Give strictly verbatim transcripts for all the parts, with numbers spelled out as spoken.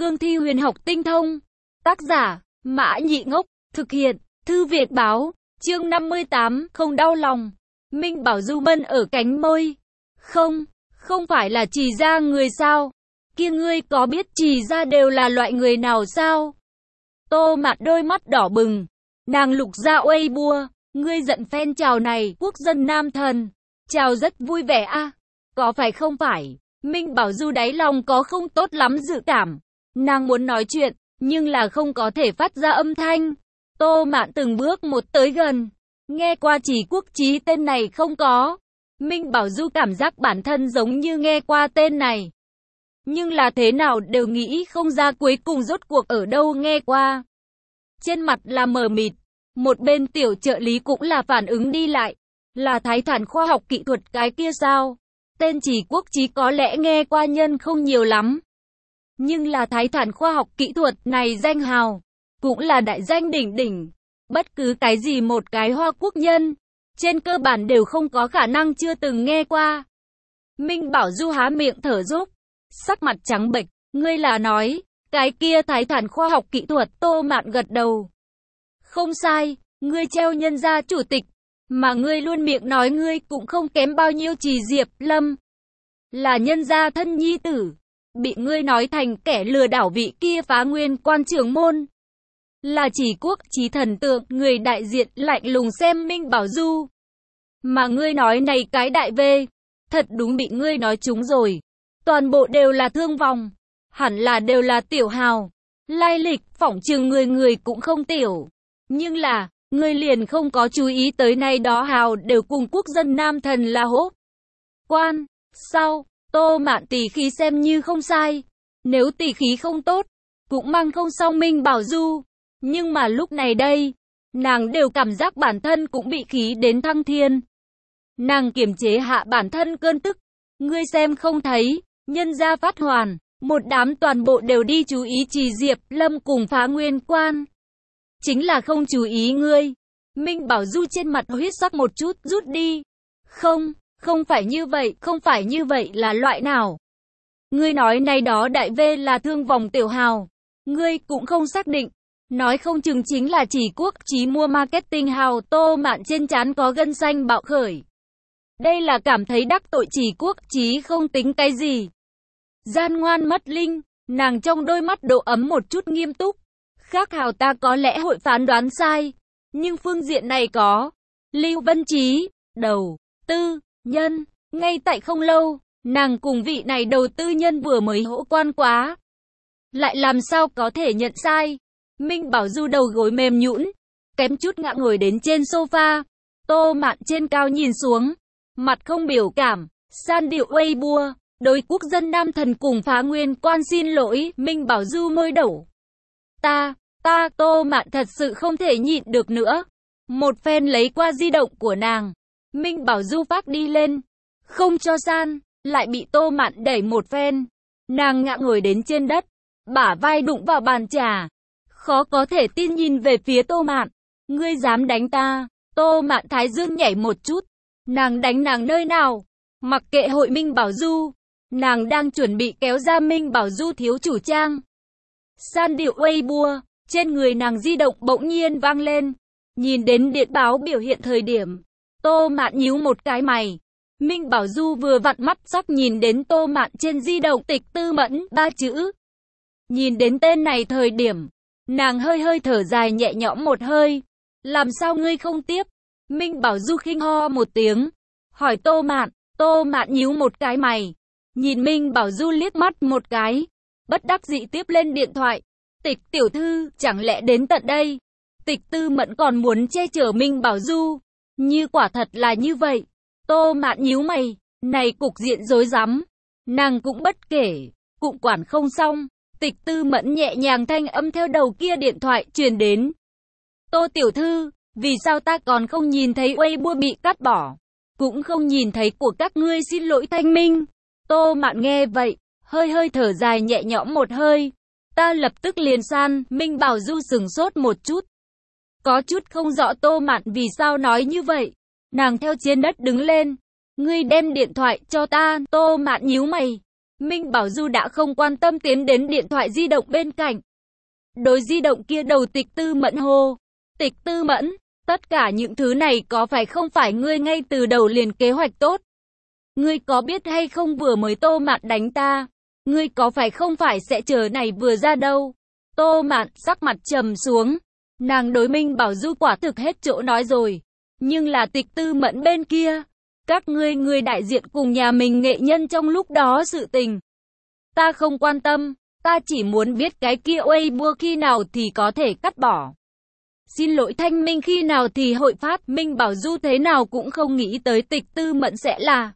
cương thi huyền học tinh thông. Tác giả, Mã Nhị Ngốc, thực hiện, Thư Việt báo, chương năm mươi tám, không đau lòng. Minh Bảo Du mân ở cánh môi. Không, không phải là Trì gia người sao? Kia ngươi có biết Trì gia đều là loại người nào sao? Tô Mạn đôi mắt đỏ bừng. Nàng lục ra uây bua. Ngươi giận phen chào này, quốc dân nam thần. Chào rất vui vẻ a à? Có phải không phải? Minh Bảo Du đáy lòng có không tốt lắm dự cảm. Nàng muốn nói chuyện, nhưng là không có thể phát ra âm thanh. Tô Mạn từng bước một tới gần. Nghe qua Trì Quốc Chí tên này không có. Minh Bảo Du cảm giác bản thân giống như nghe qua tên này. Nhưng là thế nào đều nghĩ không ra cuối cùng rốt cuộc ở đâu nghe qua. Trên mặt là mờ mịt. Một bên tiểu trợ lý cũng là phản ứng đi lại. Là Thái Thản khoa học kỹ thuật cái kia sao? Tên Trì Quốc Chí có lẽ nghe qua nhân không nhiều lắm. Nhưng là Thái Thản khoa học kỹ thuật này danh hào. Cũng là đại danh đỉnh đỉnh. Bất cứ cái gì một cái Hoa Quốc nhân. Trên cơ bản đều không có khả năng chưa từng nghe qua. Minh Bảo Du há miệng thở dốc. Sắc mặt trắng bệch. Ngươi là nói. Cái kia Thái Thản khoa học kỹ thuật. Tô Mạn gật đầu. Không sai. Ngươi treo nhân gia chủ tịch. Mà ngươi luôn miệng nói ngươi cũng không kém bao nhiêu Trì Diệp Lâm. Là nhân gia thân nhi tử. Bị ngươi nói thành kẻ lừa đảo vị kia Phá Nguyên quan trưởng môn. Là Trì Quốc Chí thần tượng, người đại diện lạnh lùng xem Minh Bảo Du. Mà ngươi nói này cái đại vê. Thật đúng bị ngươi nói trúng rồi. Toàn bộ đều là thương vong. Hẳn là đều là tiểu hào. Lai lịch, phỏng chừng người người cũng không tiểu. Nhưng là, ngươi liền không có chú ý tới nay đó hào đều cùng quốc dân nam thần là hốt. Quan, sao, Tô Mạn tỷ khí xem như không sai. Nếu tỷ khí không tốt, cũng mang không xong Minh Bảo Du. Nhưng mà lúc này đây, nàng đều cảm giác bản thân cũng bị khí đến thăng thiên. Nàng kiềm chế hạ bản thân cơn tức. Ngươi xem không thấy, nhân gia phát hoàn, một đám toàn bộ đều đi chú ý Trì Diệp Lâm cùng Phá Nguyên quan. Chính là không chú ý ngươi. Minh Bảo Du trên mặt huyết sắc một chút rút đi. Không, không phải như vậy, không phải như vậy là loại nào. Ngươi nói này đó đại vê là thương vòng tiểu hào. Ngươi cũng không xác định. Nói không chừng chính là Trì Quốc Chí mua marketing hào. Tô Mạn trên trán có gân xanh bạo khởi. Đây là cảm thấy đắc tội Trì Quốc Chí không tính cái gì. Gian ngoan mất linh, nàng trong đôi mắt độ ấm một chút nghiêm túc. Khác hào ta có lẽ hội phán đoán sai. Nhưng phương diện này có. Lưu Vân Chí, đầu, tư, nhân. Ngay tại không lâu, nàng cùng vị này đầu tư nhân vừa mới hỗ quan quá. Lại làm sao có thể nhận sai. Minh Bảo Du đầu gối mềm nhũn, kém chút ngã ngồi đến trên sofa. Tô Mạn trên cao nhìn xuống, mặt không biểu cảm, san điệu uây bua. Đối quốc dân nam thần cùng Phá Nguyên quan xin lỗi. Minh Bảo Du môi đổ. Ta, ta, Tô Mạn thật sự không thể nhịn được nữa. Một phen lấy qua di động của nàng. Minh Bảo Du phát đi lên. Không cho san, lại bị Tô Mạn đẩy một phen. Nàng ngã ngồi đến trên đất, bả vai đụng vào bàn trà. Khó có thể tin nhìn về phía Tô Mạn. Ngươi dám đánh ta? Tô Mạn thái dương nhảy một chút. Nàng đánh nàng nơi nào? Mặc kệ hội Minh Bảo Du. Nàng đang chuẩn bị kéo ra Minh Bảo Du thiếu chủ trang. San điệu uây bua. Trên người nàng di động bỗng nhiên vang lên. Nhìn đến điện báo biểu hiện thời điểm. Tô Mạn nhíu một cái mày. Minh Bảo Du vừa vặn mắt sắc nhìn đến Tô Mạn trên di động Tịch Tư Mẫn ba chữ. Nhìn đến tên này thời điểm. Nàng hơi hơi thở dài nhẹ nhõm một hơi. Làm sao ngươi không tiếp? Minh Bảo Du khinh ho một tiếng. Hỏi Tô Mạn. Tô Mạn nhíu một cái mày. Nhìn Minh Bảo Du liếc mắt một cái. Bất đắc dĩ tiếp lên điện thoại. Tịch tiểu thư, chẳng lẽ đến tận đây? Tịch Tư Mẫn còn muốn che chở Minh Bảo Du. Như quả thật là như vậy. Tô Mạn nhíu mày. Này cục diện rối rắm. Nàng cũng bất kể. Cũng quản không xong. Tịch Tư Mẫn nhẹ nhàng thanh âm theo đầu kia điện thoại truyền đến. Tô tiểu thư, vì sao ta còn không nhìn thấy Weibo bị cắt bỏ? Cũng không nhìn thấy của các ngươi xin lỗi thanh minh. Tô Mạn nghe vậy, hơi hơi thở dài nhẹ nhõm một hơi. Ta lập tức liền san. Minh Bảo Du sừng sốt một chút. Có chút không rõ Tô Mạn vì sao nói như vậy. Nàng theo trên đất đứng lên. Ngươi đem điện thoại cho ta. Tô Mạn nhíu mày. Minh Bảo Du đã không quan tâm tiến đến điện thoại di động bên cạnh. Đối di động kia đầu Tịch Tư Mẫn hô. Tịch Tư Mẫn, tất cả những thứ này có phải không phải ngươi ngay từ đầu liền kế hoạch tốt? Ngươi có biết hay không vừa mới Tô Mạn đánh ta? Ngươi có phải không phải sẽ chờ này vừa ra đâu? Tô Mạn sắc mặt trầm xuống. Nàng đối Minh Bảo Du quả thực hết chỗ nói rồi. Nhưng là Tịch Tư Mẫn bên kia. Các ngươi người đại diện cùng nhà mình nghệ nhân trong lúc đó sự tình. Ta không quan tâm. Ta chỉ muốn biết cái kia Weibo khi nào thì có thể cắt bỏ. Xin lỗi thanh minh khi nào thì hội phát. Minh Bảo Du thế nào cũng không nghĩ tới Tịch Tư Mẫn sẽ là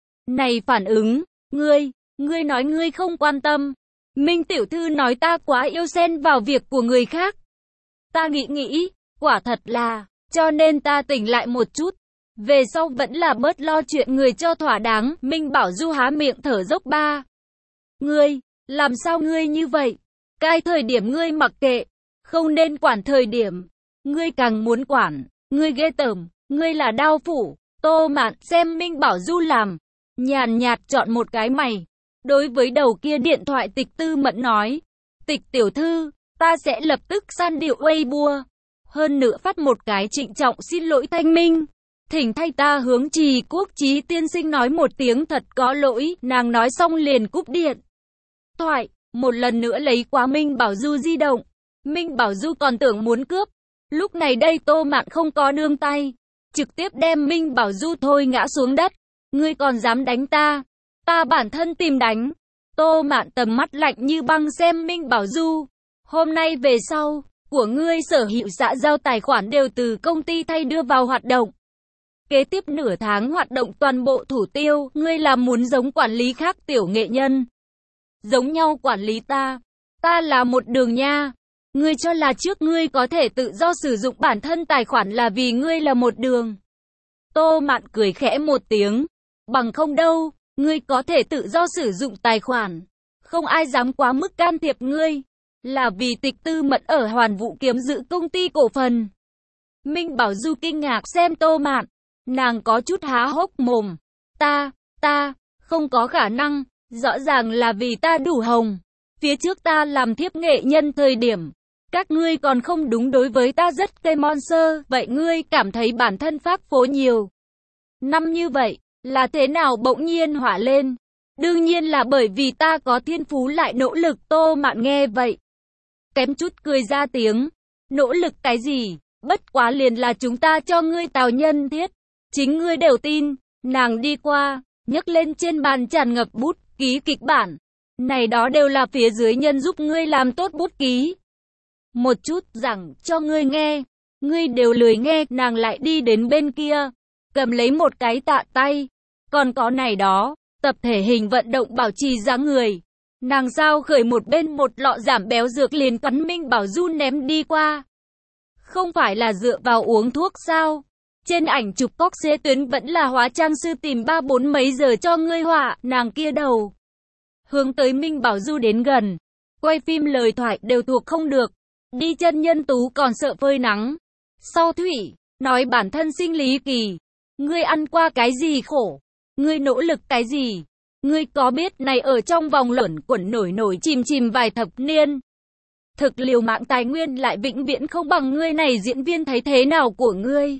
này phản ứng. Ngươi, ngươi nói ngươi không quan tâm. Minh tiểu thư nói ta quá yêu xen vào việc của người khác. Ta nghĩ nghĩ, quả thật là, cho nên ta tỉnh lại một chút. Về sau vẫn là bớt lo chuyện người cho thỏa đáng. Minh Bảo Du há miệng thở dốc ba. Ngươi, làm sao ngươi như vậy? Cái thời điểm ngươi mặc kệ, không nên quản thời điểm. Ngươi càng muốn quản, ngươi ghê tởm, ngươi là đao phủ. Tô Mạn xem Minh Bảo Du làm, nhàn nhạt chọn một cái mày. Đối với đầu kia điện thoại Tịch Tư Mẫn nói. Tịch tiểu thư, ta sẽ lập tức san điệu Weibo. Hơn nữa phát một cái trịnh trọng xin lỗi thanh minh. Thỉnh thay ta hướng Trì Quốc Chí tiên sinh nói một tiếng thật có lỗi. Nàng nói xong liền cúp điện thoại, một lần nữa lấy quá Minh Bảo Du di động. Minh Bảo Du còn tưởng muốn cướp. Lúc này đây Tô Mạn không có nương tay, trực tiếp đem Minh Bảo Du thôi ngã xuống đất. Ngươi còn dám đánh ta? Ta bản thân tìm đánh. Tô Mạn tầm mắt lạnh như băng xem Minh Bảo Du. Hôm nay về sau, của ngươi sở hữu xã giao tài khoản đều từ công ty thay đưa vào hoạt động. Kế tiếp nửa tháng hoạt động toàn bộ thủ tiêu, ngươi là muốn giống quản lý khác tiểu nghệ nhân. Giống nhau quản lý ta. Ta là một đường nha. Ngươi cho là trước ngươi có thể tự do sử dụng bản thân tài khoản là vì ngươi là một đường. Tô Mạn cười khẽ một tiếng. Bằng không đâu, ngươi có thể tự do sử dụng tài khoản. Không ai dám quá mức can thiệp ngươi. Là vì Tịch Tư Mẫn ở Hoàn Vũ Kiếm giữ công ty cổ phần. Minh Bảo Du kinh ngạc xem Tô Mạn. Nàng có chút há hốc mồm. Ta, ta, không có khả năng. Rõ ràng là vì ta đủ hồng. Phía trước ta làm thiếp nghệ nhân thời điểm. Các ngươi còn không đúng đối với ta rất cây monster. Vậy ngươi cảm thấy bản thân phác phố nhiều năm như vậy, là thế nào bỗng nhiên hỏa lên? Đương nhiên là bởi vì ta có thiên phú lại nỗ lực. Tô Mạn nghe vậy, kém chút cười ra tiếng. Nỗ lực cái gì? Bất quá liền là chúng ta cho ngươi tào nhân thiết. Chính ngươi đều tin. Nàng đi qua, nhấc lên trên bàn tràn ngập bút ký kịch bản. Này đó đều là phía dưới nhân giúp ngươi làm tốt bút ký. Một chút rằng cho ngươi nghe. Ngươi đều lười nghe. Nàng lại đi đến bên kia, cầm lấy một cái tạ tay. Còn có này đó, tập thể hình vận động bảo trì dáng người. Nàng sao khởi một bên một lọ giảm béo dược liền cắn Minh Bảo Du ném đi qua. Không phải là dựa vào uống thuốc sao? Trên ảnh chụp cóc xế tuyến vẫn là hóa trang sư tìm ba bốn mấy giờ cho ngươi họa. Nàng kia đầu hướng tới Minh Bảo Du đến gần. Quay phim lời thoại đều thuộc không được. Đi chân nhân tú còn sợ phơi nắng. Sau thủy, nói bản thân sinh lý kỳ. Ngươi ăn qua cái gì khổ? Ngươi nỗ lực cái gì? Ngươi có biết này ở trong vòng luẩn quẩn nổi nổi chìm chìm vài thập niên. Thực liều mạng tài nguyên lại vĩnh viễn không bằng ngươi này diễn viên thấy thế nào của ngươi.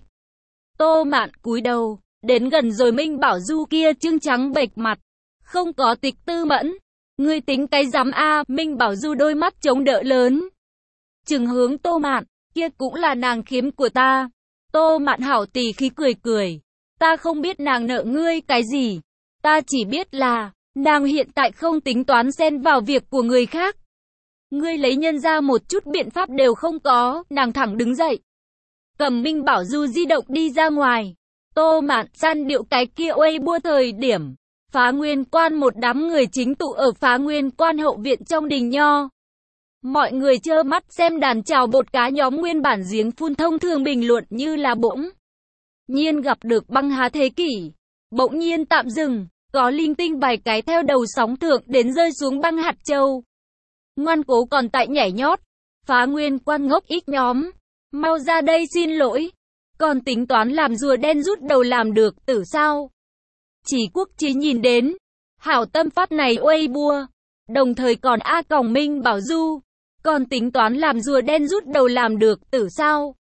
Tô Mạn cúi đầu, đến gần rồi Minh Bảo Du kia trưng trắng bệch mặt. Không có Tịch Tư Mẫn. Ngươi tính cái dám a? Minh Bảo Du đôi mắt chống đỡ lớn. Trừng hướng Tô Mạn, kia cũng là nàng khiếm của ta. Tô Mạn hảo tỉ khí cười cười. Ta không biết nàng nợ ngươi cái gì. Ta chỉ biết là, nàng hiện tại không tính toán xen vào việc của người khác. Ngươi lấy nhân ra một chút biện pháp đều không có. Nàng thẳng đứng dậy, cầm Minh Bảo Du di động đi ra ngoài. Tô Mạn san điệu cái kia Weibo thời điểm. Phá Nguyên Quan một đám người chính tụ ở Phá Nguyên Quan hậu viện trong đình nho. Mọi người trơ mắt xem đàn chào bột cá nhóm nguyên bản giếng phun thông thường bình luận như là bỗng nhiên gặp được băng hà thế kỷ. Bỗng nhiên tạm dừng, có linh tinh vài cái theo đầu sóng thượng đến rơi xuống băng hạt châu. Ngoan cố còn tại nhảy nhót. Phá Nguyên Quan ngốc ít nhóm. Mau ra đây xin lỗi. Còn tính toán làm rùa đen rút đầu làm được tử sao? Chỉ Quốc Chí nhìn đến. Hảo tâm phát này Weibo, đồng thời còn A Còng Minh Bảo Du, còn tính toán làm rùa đen rút đầu làm được tử sao?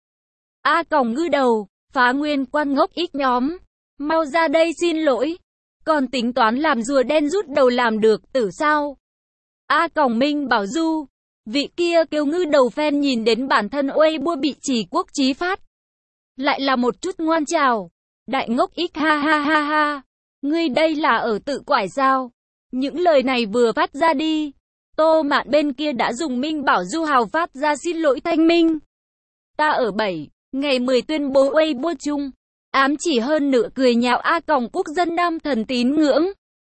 A Còng ngư đầu, Phá Nguyên Quan ngốc ít nhóm, mau ra đây xin lỗi, còn tính toán làm rùa đen rút đầu làm được tử sao? A Còng Minh Bảo Du, vị kia kêu ngư đầu fan nhìn đến bản thân Weibo bị chỉ quốc chí phát, lại là một chút ngoan chào, đại ngốc ít ha ha ha ha, ngươi đây là ở tự quải sao? Những lời này vừa phát ra đi, Tô Mạn bên kia đã dùng Minh Bảo Du hào phát ra xin lỗi thanh minh. Ta ở bảy ngày mười tuyên bố Weibo chung, ám chỉ hơn nữa cười nhạo A Còng Quốc dân Nam Thần tín ngưỡng.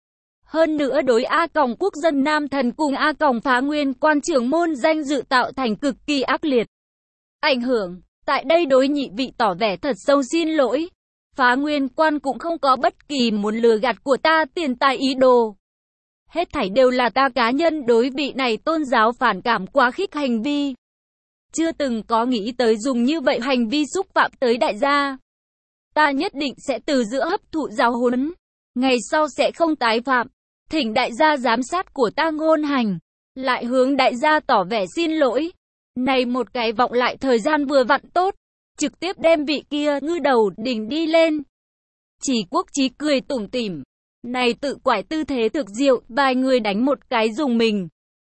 Hơn nữa đối A Còng Quốc dân Nam Thần cùng A Còng Phá Nguyên Quan trưởng môn danh dự tạo thành cực kỳ ác liệt. Ảnh hưởng, tại đây đối nhị vị tỏ vẻ thật sâu xin lỗi. Phá Nguyên Quan cũng không có bất kỳ muốn lừa gạt của ta tiền tài ý đồ. Hết thảy đều là ta cá nhân đối vị này tôn giáo phản cảm quá khích hành vi. Chưa từng có nghĩ tới dùng như vậy hành vi xúc phạm tới đại gia. Ta nhất định sẽ từ giữa hấp thụ giáo huấn, ngày sau sẽ không tái phạm. Thỉnh đại gia giám sát của ta ngôn hành, lại hướng đại gia tỏ vẻ xin lỗi. Này một cái vọng lại thời gian vừa vặn tốt, trực tiếp đem vị kia ngư đầu đỉnh đi lên. Chỉ quốc chí cười tủm tỉm, này tự quải tư thế thực diệu, vài người đánh một cái dùng mình.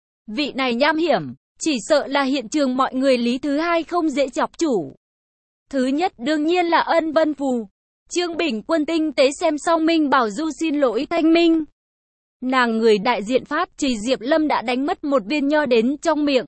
Vị này nham hiểm, chỉ sợ là hiện trường mọi người lý thứ hai không dễ chọc chủ. Thứ nhất đương nhiên là Ân Vân Phù. Trương Bình Quân tinh tế xem xong Minh Bảo Du xin lỗi thanh minh. Nàng người đại diện phát chỉ Diệp Lâm đã đánh mất một viên nho đến trong miệng.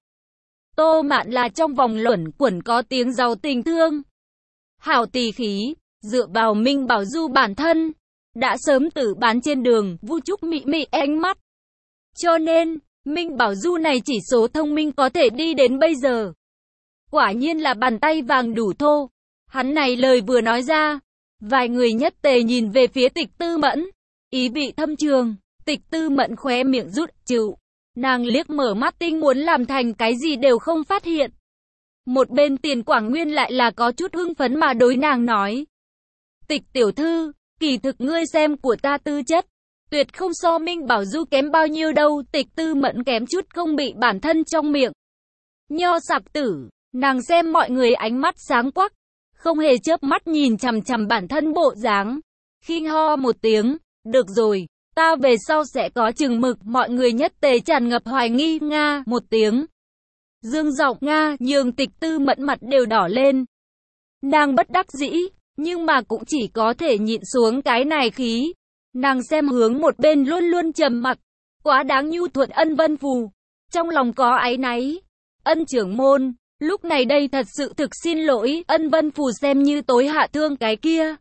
Tô Mạn là trong vòng luẩn quẩn có tiếng giàu tình thương. Hảo tỳ khí, dựa vào Minh Bảo Du bản thân, đã sớm tử bán trên đường, vu trúc mị mị ánh mắt. Cho nên, Minh Bảo Du này chỉ số thông minh có thể đi đến bây giờ. Quả nhiên là bàn tay vàng đủ thô. Hắn này lời vừa nói ra, vài người nhất tề nhìn về phía Tịch Tư Mẫn, ý vị thâm trường. Tịch Tư Mẫn khóe miệng rút chịu, nàng liếc mở mắt tinh muốn làm thành cái gì đều không phát hiện. Một bên Tiền Quảng Nguyên lại là có chút hưng phấn mà đối nàng nói. Tịch tiểu thư, kỳ thực ngươi xem của ta tư chất, tuyệt không so Minh Bảo Du kém bao nhiêu đâu. Tịch Tư Mẫn kém chút không bị bản thân trong miệng nho sặc tử, nàng xem mọi người ánh mắt sáng quắc, không hề chớp mắt nhìn chằm chằm bản thân bộ dáng, khinh ho một tiếng, được rồi. Ta về sau sẽ có chừng mực, mọi người nhất tề tràn ngập hoài nghi, Nga, một tiếng. Dương giọng Nga, nhường Tịch Tư Mẫn mặt đều đỏ lên. Nàng bất đắc dĩ, nhưng mà cũng chỉ có thể nhịn xuống cái này khí. Nàng xem hướng một bên luôn luôn trầm mặc, quá đáng nhu thuận Ân Vân Phù. Trong lòng có áy náy. Ân trưởng môn, lúc này đây thật sự thực xin lỗi, Ân Vân Phù xem như tối hạ thương cái kia.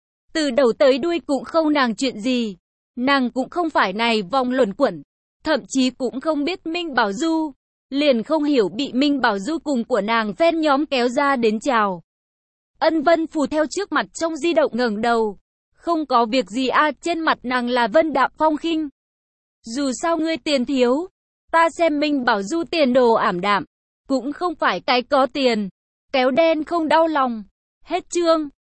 Từ đầu tới đuôi cũng không nàng chuyện gì. Nàng cũng không phải này vòng luẩn quẩn, thậm chí cũng không biết Minh Bảo Du, liền không hiểu bị Minh Bảo Du cùng của nàng fan nhóm kéo ra đến chào. Ân Vân Phù theo trước mặt trong di động ngẩng đầu, không có việc gì a, à, trên mặt nàng là vân đạm phong khinh. Dù sao ngươi tiền thiếu, ta xem Minh Bảo Du tiền đồ ảm đạm, cũng không phải cái có tiền, kéo đen không đau lòng. Hết chương.